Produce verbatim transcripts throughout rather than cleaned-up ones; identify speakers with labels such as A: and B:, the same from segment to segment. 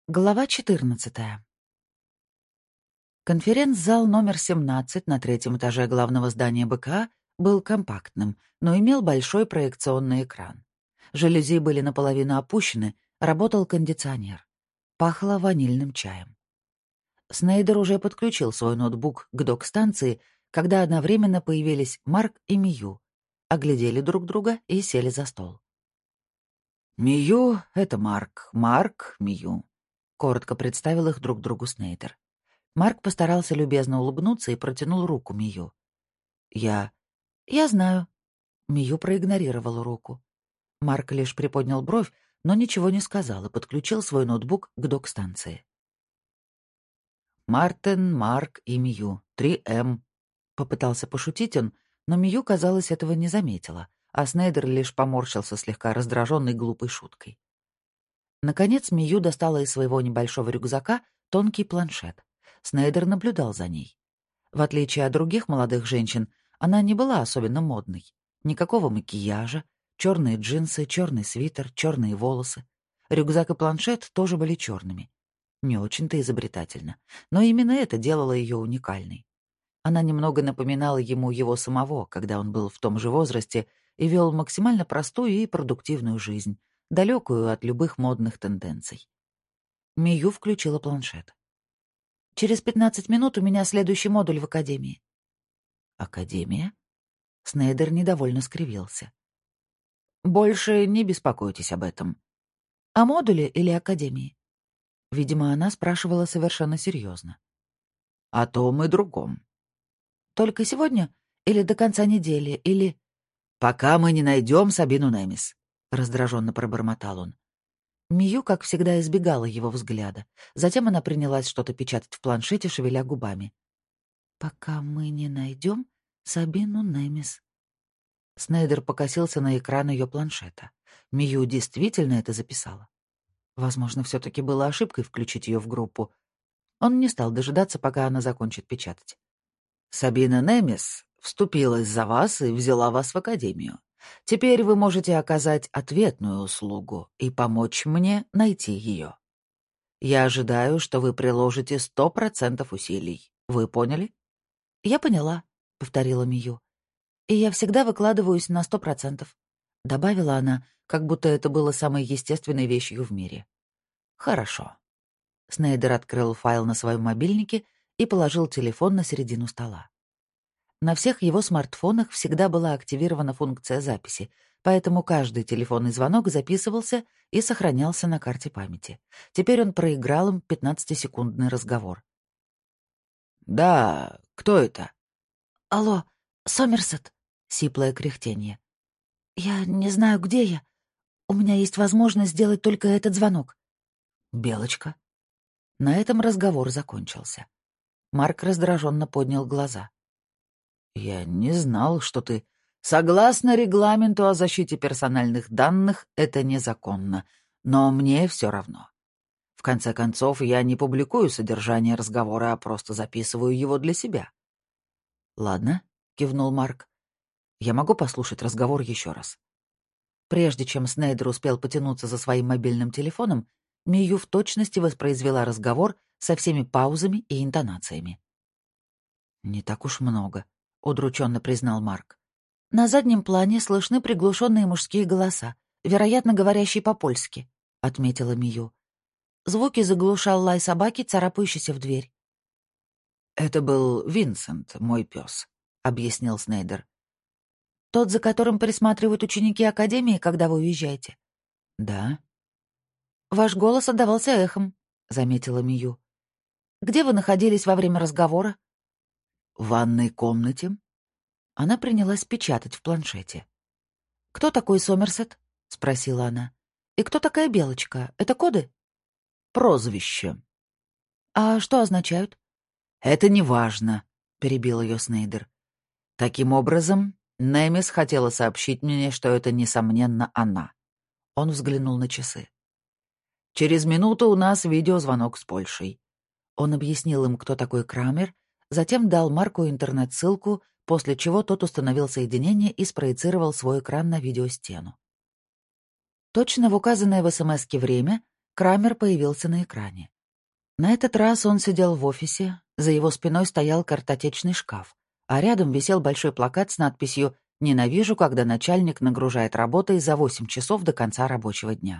A: Глава четырнадцатая. Конференц-зал номер семнадцать на третьем этаже главного здания БКА был компактным, но имел большой проекционный экран. Жалюзи были наполовину опущены, работал кондиционер. Пахло ванильным чаем. Снейдер уже подключил свой ноутбук к док-станции, когда одновременно появились Марк и Мию, оглядели друг друга и сели за стол.
B: «Мию — это Марк, Марк — Мию», — коротко представил их друг другу Снейдер.
A: Марк постарался любезно улыбнуться и протянул руку Мию.
B: «Я...»
A: «Я знаю». Мию проигнорировала руку. Марк лишь приподнял бровь, но ничего не сказал и подключил свой ноутбук к док-станции.
B: «Мартин, Марк и Мию. три эм», — попытался пошутить он, но Мию, казалось, этого не заметила, а Снейдер лишь поморщился слегка раздраженной глупой шуткой.
A: Наконец Мию достала из своего небольшого рюкзака тонкий планшет. Снейдер наблюдал за ней. В отличие от других молодых женщин, она не была особенно модной. Никакого макияжа, черные джинсы, черный свитер, черные волосы. Рюкзак и планшет тоже были черными. Не очень-то изобретательно, но именно это делало ее уникальной. Она немного напоминала ему его самого, когда он был в том же возрасте и вел максимально простую и продуктивную жизнь, далекую от любых модных тенденций. Мию включила планшет. «Через пятнадцать минут у меня следующий модуль в академии».
B: «Академия?»
A: Снейдер недовольно скривился.
B: «Больше не беспокойтесь об этом».
A: «О модуле или академии?» Видимо, она спрашивала совершенно серьезно.
B: «О том и другом».
A: «Только сегодня? Или до конца недели? Или...»
B: «Пока мы не найдем Сабину Немис», — раздраженно пробормотал он.
A: Мию, как всегда, избегала его взгляда. Затем она принялась что-то печатать в планшете, шевеля губами. «Пока мы не найдем Сабину Немис». Снейдер покосился на экран ее планшета. Мию действительно это записала. Возможно, все-таки было ошибкой включить ее в группу. Он не стал дожидаться, пока она закончит печатать.
B: «Сабина Немис вступилась за вас и взяла вас в академию. Теперь вы можете оказать ответную услугу и помочь мне найти ее. Я ожидаю, что вы приложите сто процентов усилий. Вы поняли?»
A: «Я поняла», — повторила Мию. «И я всегда выкладываюсь на сто процентов», — добавила она, как будто это было самой естественной вещью в мире.
B: «Хорошо».
A: Снейдер открыл файл на своем мобильнике и положил телефон на середину стола. На всех его смартфонах всегда была активирована функция записи, поэтому каждый телефонный звонок записывался и сохранялся на карте памяти. Теперь он проиграл им пятнадцатисекундный разговор.
B: «Да, кто это?»
A: «Алло, Сомерсет», — сиплое кряхтенье. «Я не знаю, где я. У меня есть возможность сделать только этот звонок».
B: «Белочка».
A: На этом разговор закончился. Марк раздраженно поднял глаза.
B: «Я не знал, что ты...» «Согласно регламенту о защите персональных данных, это незаконно, но мне все равно. В конце концов, я не публикую содержание разговора, а просто записываю его для себя».
A: «Ладно», — кивнул Марк. «Я могу послушать разговор еще раз». Прежде чем Снейдер успел потянуться за своим мобильным телефоном, Мию в точности воспроизвела разговор со всеми паузами и интонациями.
B: «Не так уж много», — удрученно признал Марк.
A: «На заднем плане слышны приглушенные мужские голоса, вероятно, говорящие по-польски», — отметила Мию. Звуки заглушал лай собаки, царапающейся в дверь.
B: «Это был Винсент, мой пес», — объяснил Снейдер.
A: «Тот, за которым присматривают ученики Академии, когда вы уезжаете?»
B: «Да».
A: «Ваш голос отдавался эхом», — заметила Мию. «Где вы находились во время разговора?»
B: «В ванной комнате».
A: Она принялась печатать в планшете. «Кто такой Сомерсет?» — спросила она. «И кто такая Белочка? Это коды?»
B: «Прозвище».
A: «А что означают?»
B: «Это не важно», — перебил ее Снейдер. «Таким образом, Немис хотела сообщить мне, что это, несомненно, она». Он взглянул на часы. «Через минуту у нас видеозвонок с Польшей».
A: Он объяснил им, кто такой Крамер, затем дал Марку интернет-ссылку, после чего тот установил соединение и спроецировал свой экран на видеостену. Точно в указанное в СМСке время Крамер появился на экране. На этот раз он сидел в офисе, за его спиной стоял картотечный шкаф, а рядом висел большой плакат с надписью «Ненавижу, когда начальник нагружает работой за восемь часов до конца рабочего дня».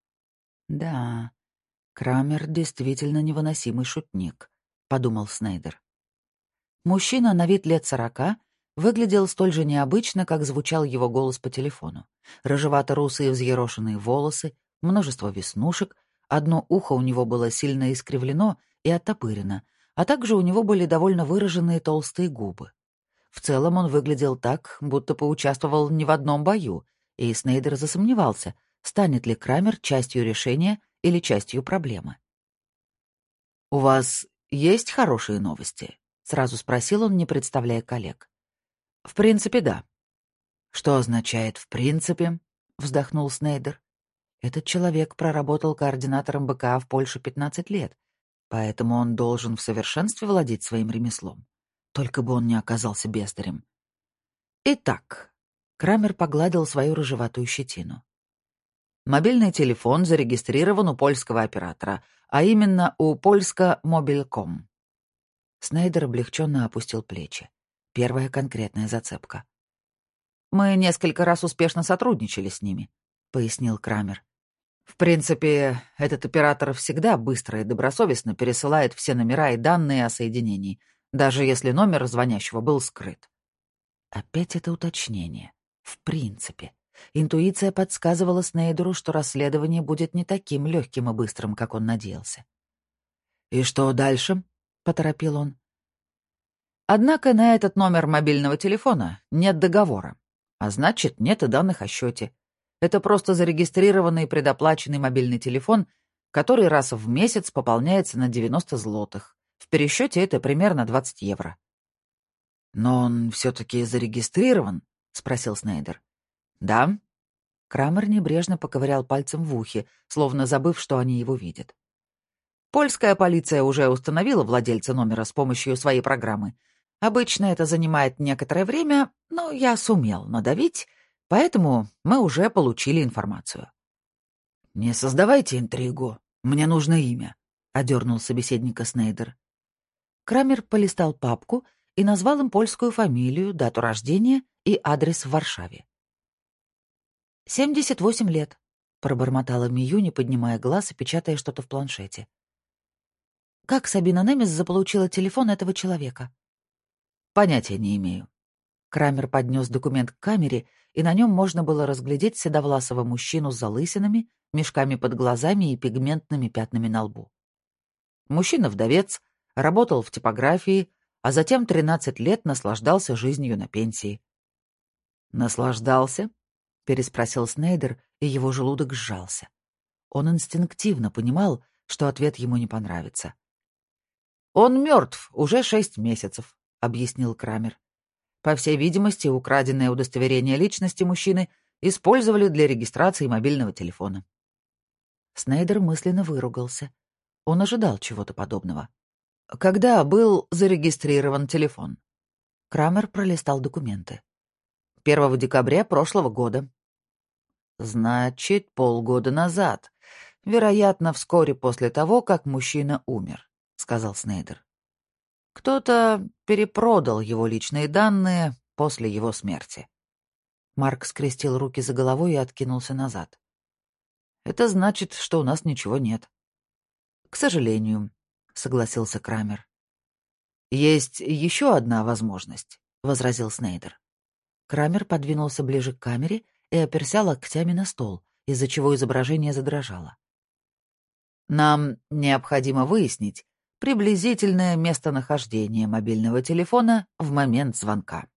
A: «Да, Крамер действительно невыносимый шутник», — подумал Снейдер. Мужчина на вид лет сорока выглядел столь же необычно, как звучал его голос по телефону. Рыжевато-русые взъерошенные волосы, множество веснушек, одно ухо у него было сильно искривлено и оттопырено, а также у него были довольно выраженные толстые губы. В целом он выглядел так, будто поучаствовал не в одном бою, и Снейдер засомневался, станет ли Крамер частью решения или частью проблемы. «У вас есть хорошие новости?» — сразу спросил он, не представляя коллег. «В принципе, да». «Что означает «в принципе»?» — вздохнул Снейдер. «Этот человек проработал координатором БКА в Польше пятнадцать лет, поэтому он должен в совершенстве владеть своим ремеслом. Только бы он не оказался бездарем». «Итак», — Крамер погладил свою рыжеватую щетину. «Мобильный телефон зарегистрирован у польского оператора, а именно у Польска Мобилком». Снейдер облегченно опустил плечи. Первая конкретная зацепка. «Мы несколько раз успешно сотрудничали с ними», — пояснил Крамер. «В принципе, этот оператор всегда быстро и добросовестно пересылает все номера и данные о соединении, даже если номер звонящего был скрыт». Опять это уточнение. «В принципе». Интуиция подсказывала Снейдеру, что расследование будет не таким легким и быстрым, как он надеялся. «И что дальше?» — поторопил он. «Однако на этот номер мобильного телефона нет договора, а значит, нет и данных о счете. Это просто зарегистрированный предоплаченный мобильный телефон, который раз в месяц пополняется на девяносто злотых. В пересчете это примерно двадцать евро». «Но он все-таки зарегистрирован?» — спросил Снейдер. «Да». Крамер небрежно поковырял пальцем в ухе, словно забыв, что они его видят. «Польская полиция уже установила владельца номера с помощью своей программы. Обычно это занимает некоторое время, но я сумел надавить, поэтому мы уже получили информацию». «Не создавайте интригу. Мне нужно имя», — одернул собеседника Снейдер. Крамер полистал папку и назвал им польскую фамилию, дату рождения и адрес в Варшаве. «Семьдесят восемь лет», — пробормотала Мию, не поднимая глаз и печатая что-то в планшете. «Как Сабина Немес заполучила телефон этого человека?» «Понятия не имею». Крамер поднес документ к камере, и на нем можно было разглядеть седовласого мужчину с залысинами, мешками под глазами и пигментными пятнами на лбу. Мужчина-вдовец, работал в типографии, а затем тринадцать лет наслаждался жизнью на пенсии. «Наслаждался?» — переспросил Снейдер, и его желудок сжался. Он инстинктивно понимал, что ответ ему не понравится. «Он мертв уже шесть месяцев», — объяснил Крамер. «По всей видимости, украденное удостоверение личности мужчины использовали для регистрации мобильного телефона». Снейдер мысленно выругался. Он ожидал чего-то подобного. «Когда был зарегистрирован телефон?» Крамер пролистал документы. первого декабря прошлого года». «Значит, полгода назад. Вероятно, вскоре после того, как мужчина умер», — сказал Снейдер. «Кто-то перепродал его личные данные после его смерти». Марк скрестил руки за головой и откинулся назад. «Это значит, что у нас ничего нет». «К сожалению», — согласился Крамер. «Есть еще одна возможность», — возразил Снейдер. Крамер подвинулся ближе к камере и оперся локтями на стол, из-за чего изображение задрожало. «Нам необходимо выяснить приблизительное местонахождение мобильного телефона в момент звонка».